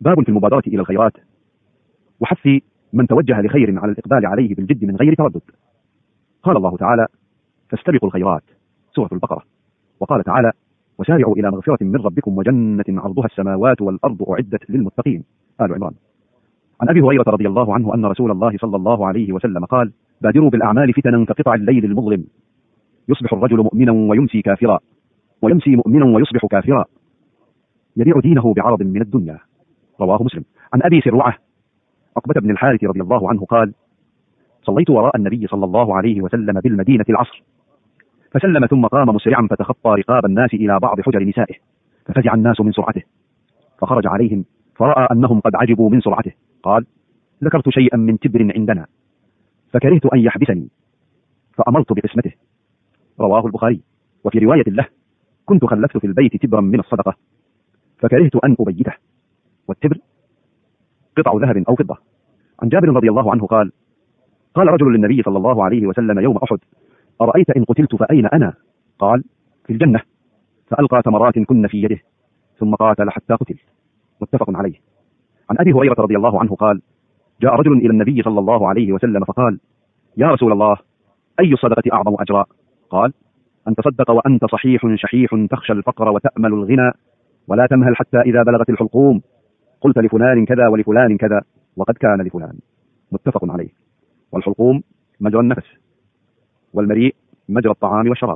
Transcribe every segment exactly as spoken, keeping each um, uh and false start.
باب في المبادرة إلى الخيرات وحث من توجه لخير على الإقبال عليه بالجد من غير تردد. قال الله تعالى: فاستبقوا الخيرات، سورة البقرة. وقال تعالى: وسارعوا إلى مغفرة من ربكم وجنة عرضها السماوات والأرض أعدت للمتقين، آل عمران. عن أبي هريرة رضي الله عنه أن رسول الله صلى الله عليه وسلم قال: بادروا بالأعمال فتنا كقطع الليل المظلم، يصبح الرجل مؤمنا ويمسي كافرا، ويمسي مؤمنا ويصبح كافرا، يبيع دينه بعرض من الدنيا، رواه مسلم. عن أبي سروعة عقبة بن الحارث رضي الله عنه قال: صليت وراء النبي صلى الله عليه وسلم بالمدينة العصر، فسلم ثم قام مسرعا فتخطى رقاب الناس إلى بعض حجر نسائه، ففزع الناس من سرعته، فخرج عليهم فرأى أنهم قد عجبوا من سرعته، قال: ذكرت شيئا من تبر عندنا فكرهت أن يحبسني فأمرت بقسمته، رواه البخاري. وفي رواية له: كنت خلفت في البيت تبرا من الصدقة فكرهت أن أبيته. والتبر قطع ذهب أو فضة. عن جابر رضي الله عنه قال: قال رجل للنبي صلى الله عليه وسلم يوم أحد: أرأيت إن قتلت فأين أنا؟ قال: في الجنة. فألقى تمرات كن في يده ثم قاتل حتى قتل، متفق عليه. عن أبي هريرة رضي الله عنه قال: جاء رجل إلى النبي صلى الله عليه وسلم فقال: يا رسول الله، أي الصدقة أعظم أجرا؟ قال: أن تصدق وأنت صحيح شحيح تخشى الفقر وتأمل الغنى ولا تمهل حتى إذا بلغت الحلقوم قلت لفلان كذا ولفلان كذا وقد كان لفلان، متفق عليه. والحلقوم مجرى النفس، والمريء مجرى الطعام والشراب.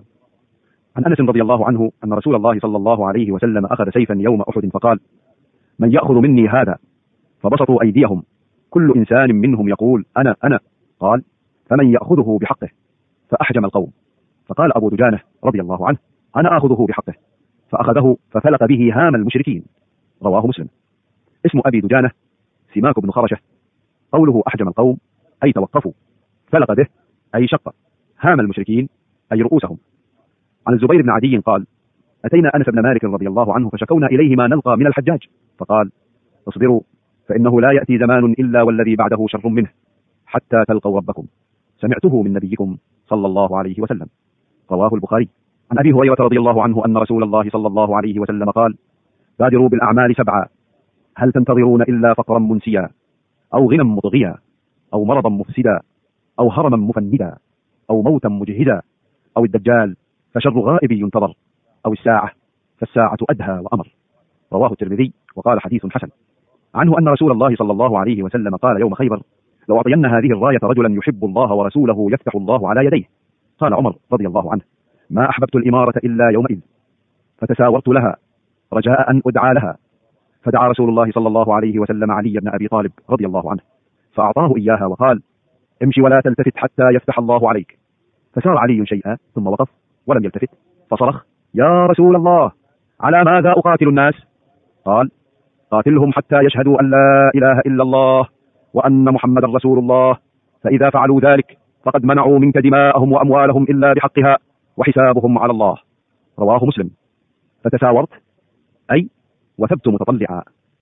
عن أنس رضي الله عنه أن رسول الله صلى الله عليه وسلم أخذ سيفا يوم أحد فقال: من يأخذ مني هذا؟ فبسطوا أيديهم، كل إنسان منهم يقول: أنا أنا. قال: فمن يأخذه بحقه؟ فأحجم القوم، فقال أبو دجانة رضي الله عنه: أنا آخذه بحقه، فأخذه ففلق به هام المشركين، رواه مسلم. اسم أبي دجانة سماك بن خرشة. قوله أحجم القوم أي توقفوا، فلق به أي شق، هام المشركين أي رؤوسهم. عن الزبير بن عدي قال: أتينا أنس بن مالك رضي الله عنه فشكونا إليه ما نلقى من الحجاج، فقال: اصبروا فإنه لا يأتي زمان إلا والذي بعده شر منه حتى تلقوا ربكم، سمعته من نبيكم صلى الله عليه وسلم، رواه البخاري. عن أبي هريرة رضي الله عنه أن رسول الله صلى الله عليه وسلم قال: بادروا بالأعمال سبعا، هل تنتظرون إلا فقرا منسيا أو غنى مطغيا أو مرضا مفسدا أو هرما مفندا أو موتا مجهدا أو الدجال فشر غائب ينتظر أو الساعة فالساعة أدهى وأمر، رواه الترمذي وقال حديث حسن. عنه أن رسول الله صلى الله عليه وسلم قال يوم خيبر: لو أعطين هذه الراية رجلا يحب الله ورسوله يفتح الله على يديه. قال عمر رضي الله عنه: ما أحببت الإمارة إلا يومئذ، فتساورت لها رجاء أن أدعى لها، فدعا رسول الله صلى الله عليه وسلم علي بن أبي طالب رضي الله عنه فأعطاه إياها وقال: امشي ولا تلتفت حتى يفتح الله عليك. فسار علي شيئا ثم وقف ولم يلتفت، فصرخ: يا رسول الله، على ماذا أقاتل الناس؟ قال: قاتلهم حتى يشهدوا أن لا إله إلا الله وأن محمد رسول الله، فإذا فعلوا ذلك فقد منعوا منك دماءهم وأموالهم إلا بحقها وحسابهم على الله، رواه مسلم. فتساورت أي وثبت متطلعا